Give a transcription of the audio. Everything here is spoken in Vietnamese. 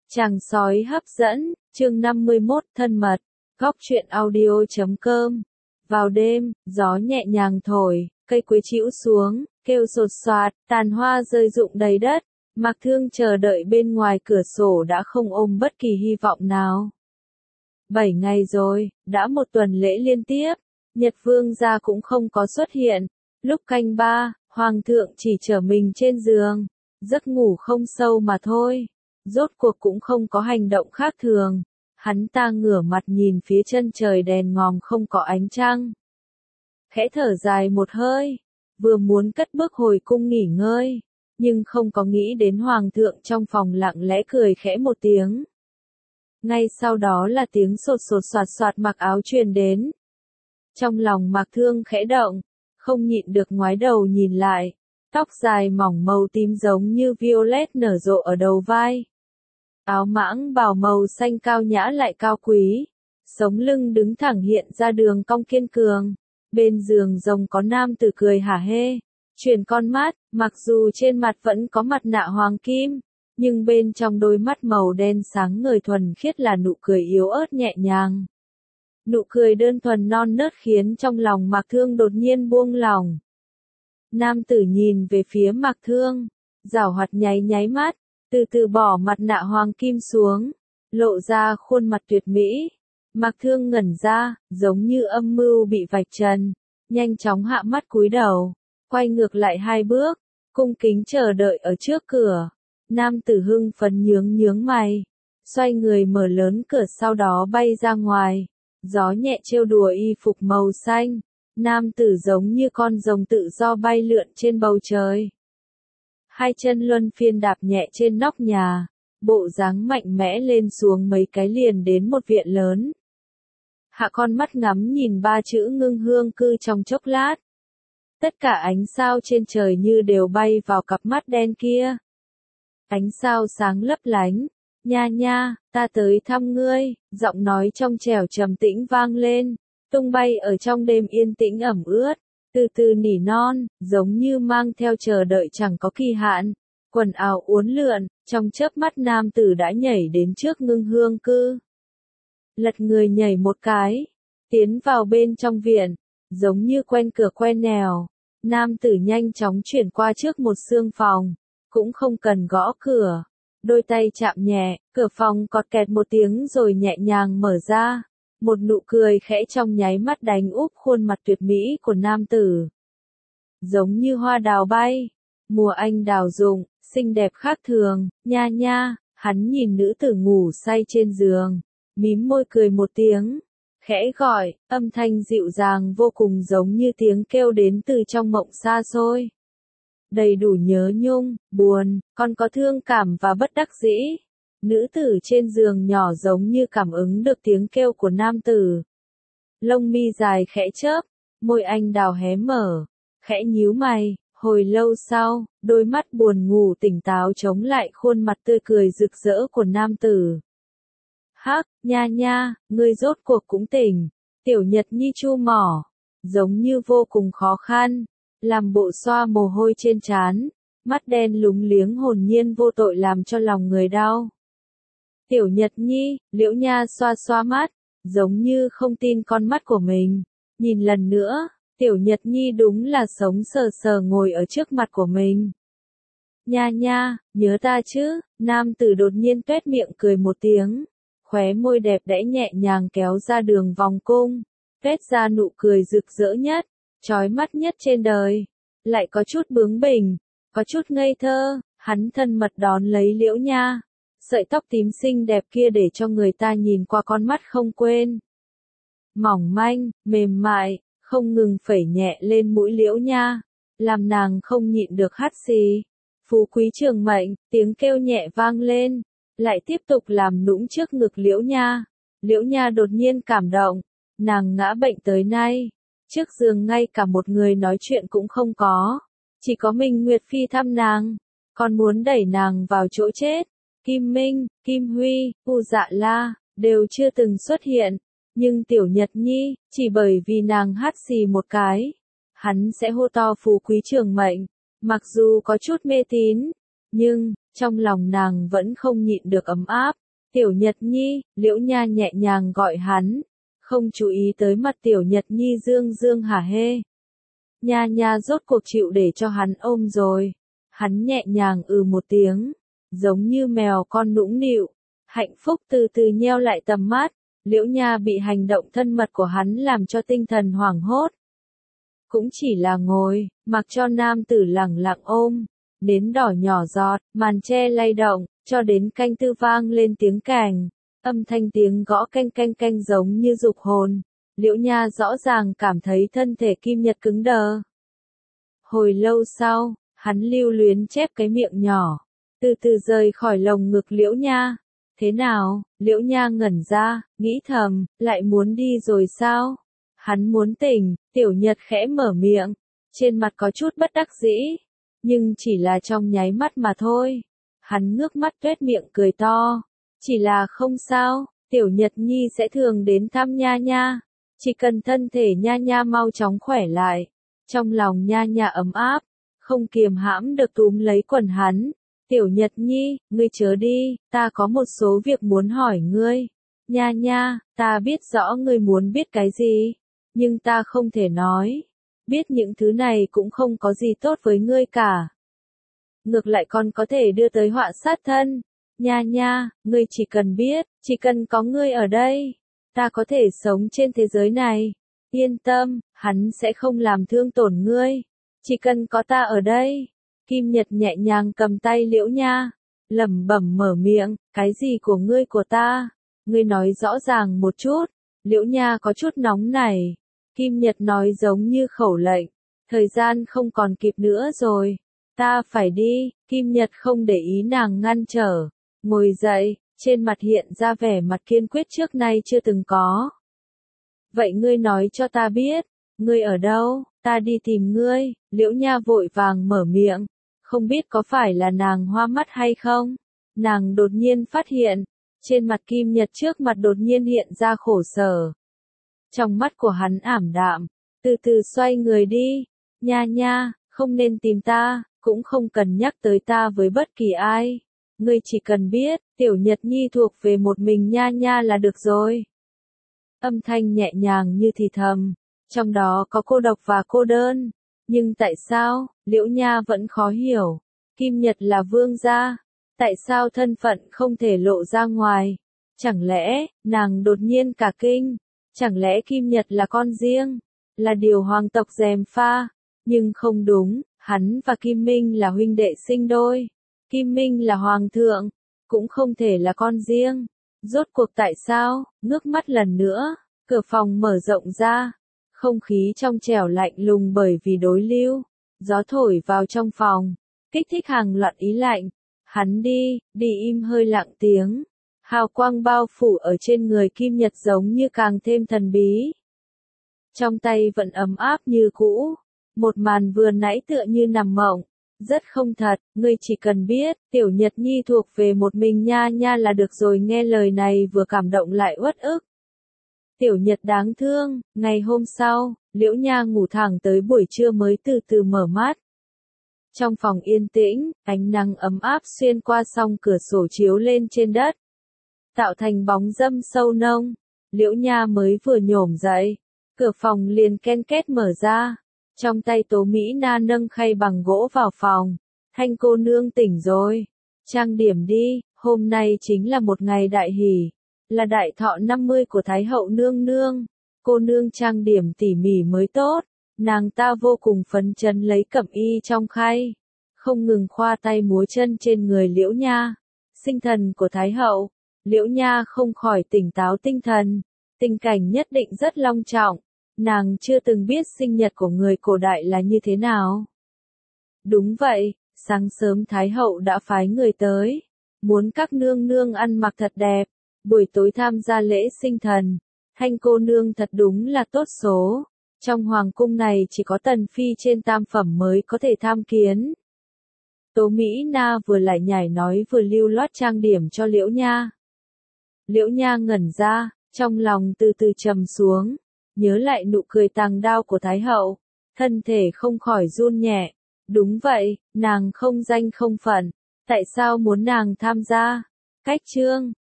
Chàng sói hấp dẫn, chương 51, thân mật, góc truyện audio.com. Vào đêm, gió nhẹ nhàng thổi, cây quế chĩu xuống, kêu sột soạt, tàn hoa rơi rụng đầy đất. Mạc Thương chờ đợi bên ngoài cửa sổ đã không ôm bất kỳ hy vọng nào. 7 ngày rồi, đã một tuần lễ liên tiếp, Nhật Vương gia cũng không có xuất hiện. Lúc canh 3, Hoàng thượng chỉ chở mình trên giường, giấc ngủ không sâu mà thôi. Rốt cuộc cũng không có hành động khác thường. Hắn ta ngửa mặt nhìn phía chân trời đèn ngòm không có ánh trăng. Khẽ thở dài một hơi, vừa muốn cất bước hồi cung nghỉ ngơi, nhưng không có nghĩ đến Hoàng thượng trong phòng lặng lẽ cười khẽ một tiếng. Ngay sau đó là tiếng sột sột soạt soạt mặc áo truyền đến. Trong lòng Mạc Thương khẽ động, không nhịn được ngoái đầu nhìn lại, tóc dài mỏng màu tím giống như violet nở rộ ở đầu vai. Áo mãng bào màu xanh cao nhã lại cao quý, sống lưng đứng thẳng hiện ra đường cong kiên cường. Bên giường rồng có nam tử cười hả hê, chuyển con mắt, mặc dù trên mặt vẫn có mặt nạ hoàng kim, nhưng bên trong đôi mắt màu đen sáng ngời thuần khiết là nụ cười yếu ớt nhẹ nhàng. Nụ cười đơn thuần non nớt khiến trong lòng Mạc Thương đột nhiên buông lỏng. Nam tử nhìn về phía Mạc Thương, giảo hoạt nháy nháy mắt, từ từ bỏ mặt nạ hoàng kim xuống, lộ ra khuôn mặt tuyệt mỹ. Mạc Thương ngẩn ra, giống như âm mưu bị vạch trần, nhanh chóng hạ mắt cúi đầu, quay ngược lại 2 bước, cung kính chờ đợi ở trước cửa. Nam tử hưng phấn nhướng mày, xoay người mở lớn cửa sau đó bay ra ngoài. Gió nhẹ trêu đùa y phục màu xanh, nam tử giống như con rồng tự do bay lượn trên bầu trời. 2 chân luân phiên đạp nhẹ trên nóc nhà, bộ dáng mạnh mẽ lên xuống mấy cái liền đến một viện lớn. Hạ con mắt ngắm nhìn 3 chữ Ngưng Hương Cư trong chốc lát. Tất cả ánh sao trên trời như đều bay vào cặp mắt đen kia. Ánh sao sáng lấp lánh. Nha nha, ta tới thăm ngươi, giọng nói trong trẻo trầm tĩnh vang lên, tung bay ở trong đêm yên tĩnh ẩm ướt, từ từ nỉ non, giống như mang theo chờ đợi chẳng có kỳ hạn. Quần áo uốn lượn, trong chớp mắt nam tử đã nhảy đến trước Ngưng Hương Cư. Lật người nhảy một cái, tiến vào bên trong viện, giống như quen cửa quen nẻo. Nam tử nhanh chóng chuyển qua trước một xương phòng, cũng không cần gõ cửa. Đôi tay chạm nhẹ, cửa phòng cọt kẹt một tiếng rồi nhẹ nhàng mở ra. Một nụ cười khẽ trong nháy mắt đánh úp khuôn mặt tuyệt mỹ của nam tử. Giống như hoa đào bay, mùa anh đào rụng, xinh đẹp khác thường. Nha nha, hắn nhìn nữ tử ngủ say trên giường, mím môi cười một tiếng, khẽ gọi, âm thanh dịu dàng vô cùng giống như tiếng kêu đến từ trong mộng xa xôi. Đầy đủ nhớ nhung, buồn, còn có thương cảm và bất đắc dĩ. Nữ tử trên giường nhỏ giống như cảm ứng được tiếng kêu của nam tử. Lông mi dài khẽ chớp, môi anh đào hé mở, khẽ nhíu mày, hồi lâu sau, đôi mắt buồn ngủ tỉnh táo chống lại khuôn mặt tươi cười rực rỡ của nam tử. Hắc, nha nha, ngươi rốt cuộc cũng tỉnh. Tiểu Nhật Nhi chu mỏ, giống như vô cùng khó khăn. Làm bộ xoa mồ hôi trên trán, mắt đen lúng liếng hồn nhiên vô tội làm cho lòng người đau. Tiểu Nhật Nhi, Liễu Nha xoa xoa mắt, giống như không tin con mắt của mình. Nhìn lần nữa, Tiểu Nhật Nhi đúng là sống sờ sờ ngồi ở trước mặt của mình. Nha nha, nhớ ta chứ? Nam tử đột nhiên tuét miệng cười một tiếng, khóe môi đẹp đẽ nhẹ nhàng kéo ra đường vòng cung, tuét ra nụ cười rực rỡ nhất, chói mắt nhất trên đời, lại có chút bướng bỉnh, có chút ngây thơ. Hắn thân mật đón lấy Liễu Nha, sợi tóc tím xinh đẹp kia để cho người ta nhìn qua con mắt không quên. Mỏng manh, mềm mại, không ngừng phẩy nhẹ lên mũi Liễu Nha, làm nàng không nhịn được hắt xì. Phú quý trường mệnh, tiếng kêu nhẹ vang lên, lại tiếp tục làm nũng trước ngực Liễu Nha. Liễu Nha đột nhiên cảm động, nàng ngã bệnh tới nay. Trước giường ngay cả một người nói chuyện cũng không có, chỉ có Minh Nguyệt Phi thăm nàng, còn muốn đẩy nàng vào chỗ chết. Kim Minh, Kim Huy, U Dạ La, đều chưa từng xuất hiện, nhưng Tiểu Nhật Nhi, chỉ bởi vì nàng hắt xì một cái, hắn sẽ hô to phú quý trường mệnh. Mặc dù có chút mê tín, Nhưng, trong lòng nàng vẫn không nhịn được ấm áp. Tiểu Nhật Nhi, Liễu Nha nhẹ nhàng gọi hắn, không chú ý tới mặt Tiểu Nhật Nhi dương dương hả hê. Nha Nha rốt cuộc chịu để cho hắn ôm rồi. Hắn nhẹ nhàng một tiếng, giống như mèo con nũng nịu, hạnh phúc từ từ nheo lại tầm mắt. Liễu Nha bị hành động thân mật của hắn làm cho tinh thần hoảng hốt. Cũng chỉ là ngồi, mặc cho nam tử lẳng lặng ôm, nến đỏ nhỏ giọt, màn tre lay động, cho đến canh tư vang lên tiếng kèn, âm thanh tiếng gõ canh canh canh giống như dục hồn. Liễu Nha rõ ràng cảm thấy thân thể Kim Nhật cứng đờ. Hồi lâu sau, hắn lưu luyến chép cái miệng nhỏ, từ từ rời khỏi lồng ngực Liễu Nha. Thế nào? Liễu Nha ngẩn ra, nghĩ thầm, lại muốn đi rồi sao? Hắn muốn tỉnh. Tiểu Nhật khẽ mở miệng, trên mặt có chút bất đắc dĩ, nhưng chỉ là trong nháy mắt mà thôi. Hắn ngước mắt tuét miệng cười to, chỉ là không sao, Tiểu Nhật Nhi sẽ thường đến thăm Nha Nha, chỉ cần thân thể Nha Nha mau chóng khỏe lại. Trong lòng Nha Nha ấm áp, không kiềm hãm được túm lấy quần hắn. Tiểu Nhật Nhi, ngươi chớ đi, ta có một số việc muốn hỏi ngươi. Nha Nha, ta biết rõ ngươi muốn biết cái gì, nhưng ta không thể nói. Biết những thứ này cũng không có gì tốt với ngươi cả. Ngược lại còn có thể đưa tới họa sát thân. Nha Nha, ngươi chỉ cần biết, chỉ cần có ngươi ở đây, ta có thể sống trên thế giới này. Yên tâm, hắn sẽ không làm thương tổn ngươi. Chỉ cần có ta ở đây. Kim Nhật nhẹ nhàng cầm tay Liễu Nha, lẩm bẩm mở miệng, cái gì của ngươi của ta? Ngươi nói rõ ràng một chút. Liễu Nha có chút nóng nảy. Kim Nhật nói giống như khẩu lệnh, thời gian không còn kịp nữa rồi. Ta phải đi. Kim Nhật không để ý nàng ngăn trở, ngồi dậy, trên mặt hiện ra vẻ mặt kiên quyết trước nay chưa từng có. Vậy ngươi nói cho ta biết, ngươi ở đâu, ta đi tìm ngươi. Liễu Nha vội vàng mở miệng, không biết có phải là nàng hoa mắt hay không. Nàng đột nhiên phát hiện, trên mặt Kim Nhật trước mặt đột nhiên hiện ra khổ sở. Trong mắt của hắn ảm đạm, từ từ xoay người đi. Nha Nha, không nên tìm ta, cũng không cần nhắc tới ta với bất kỳ ai. Ngươi chỉ cần biết, Tiểu Nhật Nhi thuộc về một mình Nha Nha là được rồi. Âm thanh nhẹ nhàng như thì thầm, trong đó có cô độc và cô đơn. Nhưng tại sao, Liễu Nha vẫn khó hiểu. Kim Nhật là vương gia, tại sao thân phận không thể lộ ra ngoài? Chẳng lẽ, nàng đột nhiên cả kinh? Chẳng lẽ Kim Nhật là con riêng? Là điều hoàng tộc gièm pha? Nhưng không đúng, hắn và Kim Minh là huynh đệ sinh đôi. Kim Minh là hoàng thượng, cũng không thể là con riêng. Rốt cuộc tại sao? Ngước mắt lần nữa, cửa phòng mở rộng ra. Không khí trong trẻo lạnh lùng bởi vì đối lưu. Gió thổi vào trong phòng, kích thích hàng loạt ý lạnh. Hắn đi im hơi lặng tiếng. Hào quang bao phủ ở trên người Kim Nhật giống như càng thêm thần bí. Trong tay vẫn ấm áp như cũ. Một màn vừa nãy tựa như nằm mộng. Rất không thật, ngươi chỉ cần biết, Tiểu Nhật Nhi thuộc về một mình Nha Nha là được rồi. Nghe lời này vừa cảm động lại uất ức. Tiểu Nhật đáng thương. Ngày hôm sau, Liễu Nha ngủ thẳng tới buổi trưa mới từ từ mở mắt. Trong phòng yên tĩnh, ánh nắng ấm áp xuyên qua song cửa sổ chiếu lên trên đất, tạo thành bóng râm sâu nông. Liễu Nha mới vừa nhổm dậy, cửa phòng liền ken két mở ra. Trong tay Tố Mỹ Na nâng khay bằng gỗ vào phòng. Thanh cô nương tỉnh rồi. Trang điểm đi, hôm nay chính là một ngày đại hỷ, là đại thọ 50 của Thái hậu nương nương. Cô nương trang điểm tỉ mỉ mới tốt. Nàng ta vô cùng phấn chấn lấy cẩm y trong khay, không ngừng khoa tay múa chân trên người Liễu Nha. Sinh thần của Thái hậu. Liễu Nha không khỏi tỉnh táo tinh thần. Tình cảnh nhất định rất long trọng. Nàng chưa từng biết sinh nhật của người cổ đại là như thế nào. Đúng vậy, sáng sớm Thái hậu đã phái người tới, muốn các nương nương ăn mặc thật đẹp, buổi tối tham gia lễ sinh thần. Thanh cô nương thật đúng là tốt số. Trong hoàng cung này chỉ có tần phi trên tam phẩm mới có thể tham kiến. Tố Mỹ Na vừa lại nhảy nói vừa lưu loát trang điểm cho Liễu Nha. Liễu Nha ngẩn ra, trong lòng từ từ trầm xuống, nhớ lại nụ cười tàng đao của Thái hậu, thân thể không khỏi run nhẹ. Đúng vậy, nàng không danh không phận, Tại sao muốn nàng tham gia? Cách chương